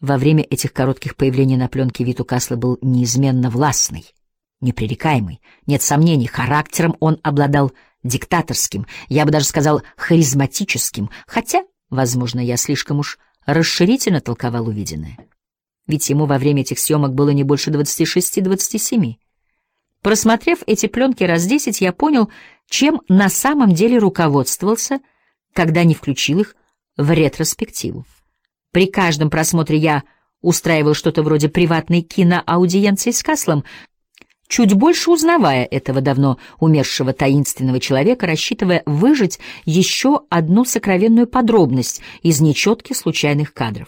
Во время этих коротких появлений на пленке вид у Касла был неизменно властный, непререкаемый. Нет сомнений, характером он обладал диктаторским, я бы даже сказал харизматическим, хотя, возможно, я слишком уж расширительно толковал увиденное. Ведь ему во время этих съемок было не больше 26-27. Просмотрев эти пленки раз 10, я понял, чем на самом деле руководствовался, когда не включил их в ретроспективу. При каждом просмотре я устраивал что-то вроде приватной киноаудиенции с Каслом, чуть больше узнавая этого давно умершего таинственного человека, рассчитывая выжать еще одну сокровенную подробность из нечетких случайных кадров.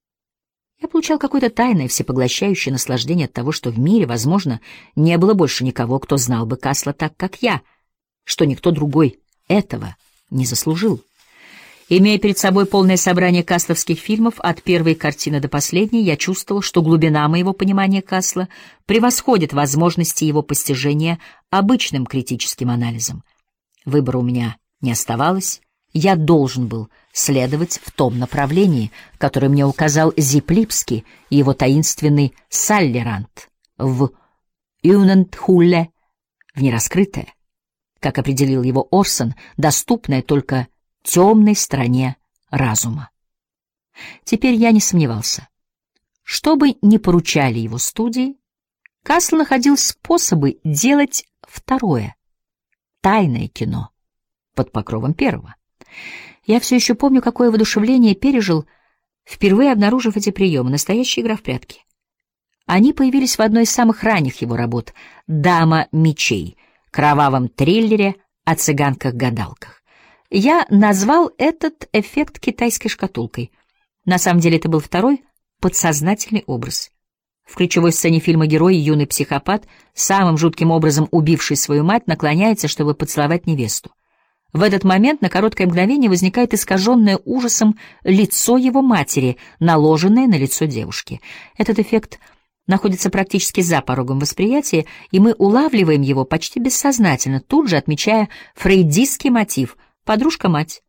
Я получал какое-то тайное, всепоглощающее наслаждение от того, что в мире, возможно, не было больше никого, кто знал бы Касла так, как я, что никто другой этого не заслужил. Имея перед собой полное собрание касловских фильмов от первой картины до последней, я чувствовал, что глубина моего понимания Касла превосходит возможности его постижения обычным критическим анализом. Выбора у меня не оставалось, я должен был следовать в том направлении, которое мне указал Зип Липский и его таинственный Саллеранд в Юнентхулле, в нераскрытое, как определил его Орсон, доступное только темной стороне разума. Теперь я не сомневался. Что бы ни поручали его студии, Касл находил способы делать второе, тайное кино, под покровом первого. Я все еще помню, какое воодушевление пережил, впервые обнаружив эти приемы, настоящая игра в прятки. Они появились в одной из самых ранних его работ «Дама мечей», кровавом триллере о цыганках-гадалках. Я назвал этот эффект китайской шкатулкой. На самом деле это был второй подсознательный образ. В ключевой сцене фильма герой, юный психопат, самым жутким образом убивший свою мать, наклоняется, чтобы поцеловать невесту. В этот момент на короткое мгновение возникает искаженное ужасом лицо его матери, наложенное на лицо девушки. Этот эффект находится практически за порогом восприятия, и мы улавливаем его почти бессознательно, тут же отмечая фрейдистский мотив «подружка-мать».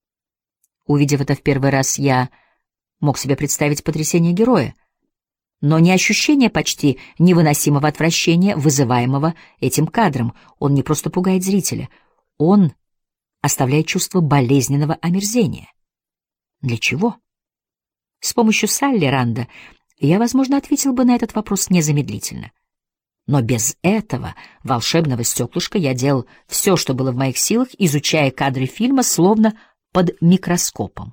Увидев это в первый раз, я мог себе представить потрясение героя, но не ощущение почти невыносимого отвращения, вызываемого этим кадром. Он не просто пугает зрителя, он оставляет чувство болезненного омерзения. Для чего? С помощью Саллеранда я, возможно, ответил бы на этот вопрос незамедлительно. Но без этого волшебного стеклышка я делал все, что было в моих силах, изучая кадры фильма словно под микроскопом.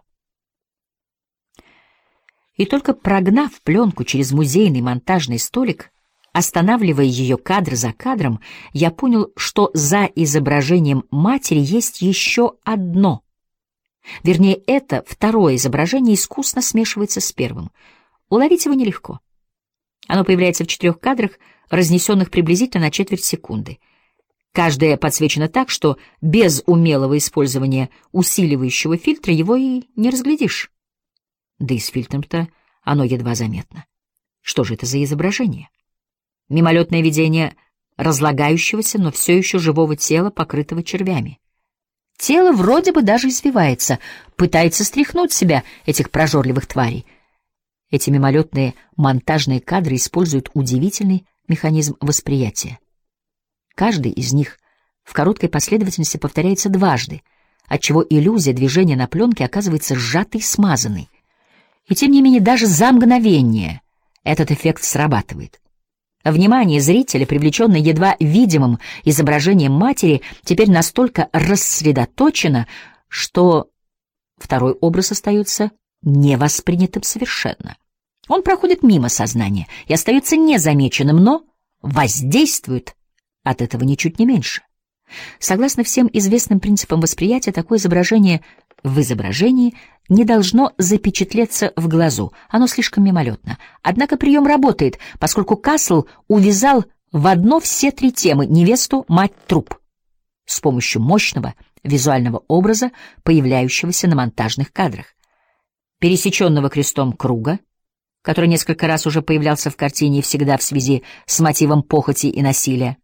И только прогнав пленку через музейный монтажный столик, останавливая ее кадр за кадром, я понял, что за изображением матери есть еще одно. Вернее, это второе изображение искусно смешивается с первым. Уловить его нелегко. Оно появляется в 4 кадрах, разнесенных приблизительно на четверть секунды. Каждая подсвечена так, что без умелого использования усиливающего фильтра его и не разглядишь. Да и с фильтром-то оно едва заметно. Что же это за изображение? Мимолетное видение разлагающегося, но все еще живого тела, покрытого червями. Тело вроде бы даже извивается, пытается стряхнуть с себя этих прожорливых тварей. Эти мимолетные монтажные кадры используют удивительный механизм восприятия. Каждый из них в короткой последовательности повторяется дважды, отчего иллюзия движения на пленке оказывается сжатой и смазанной. И тем не менее даже за мгновение этот эффект срабатывает. Внимание зрителя, привлеченное едва видимым изображением матери, теперь настолько рассредоточено, что второй образ остается невоспринятым совершенно. Он проходит мимо сознания и остается незамеченным, но воздействует от этого ничуть не меньше. Согласно всем известным принципам восприятия, такое изображение в изображении не должно запечатлеться в глазу, оно слишком мимолетно. Однако прием работает, поскольку Касл увязал в одно все 3 темы — невесту, мать, труп — с помощью мощного визуального образа, появляющегося на монтажных кадрах. Пересеченного крестом круга, который несколько раз уже появлялся в картине и всегда в связи с мотивом похоти и насилия,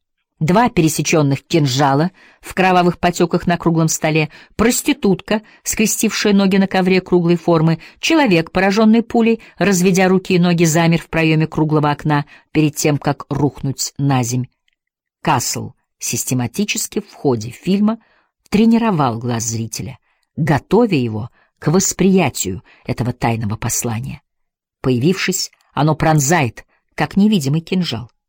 2 пересеченных кинжала в кровавых потеках на круглом столе, проститутка, скрестившая ноги на ковре круглой формы, человек, пораженный пулей, разведя руки и ноги, замер в проеме круглого окна перед тем, как рухнуть наземь. Касл систематически в ходе фильма тренировал глаз зрителя, готовя его к восприятию этого тайного послания. Появившись, оно пронзает, как невидимый кинжал.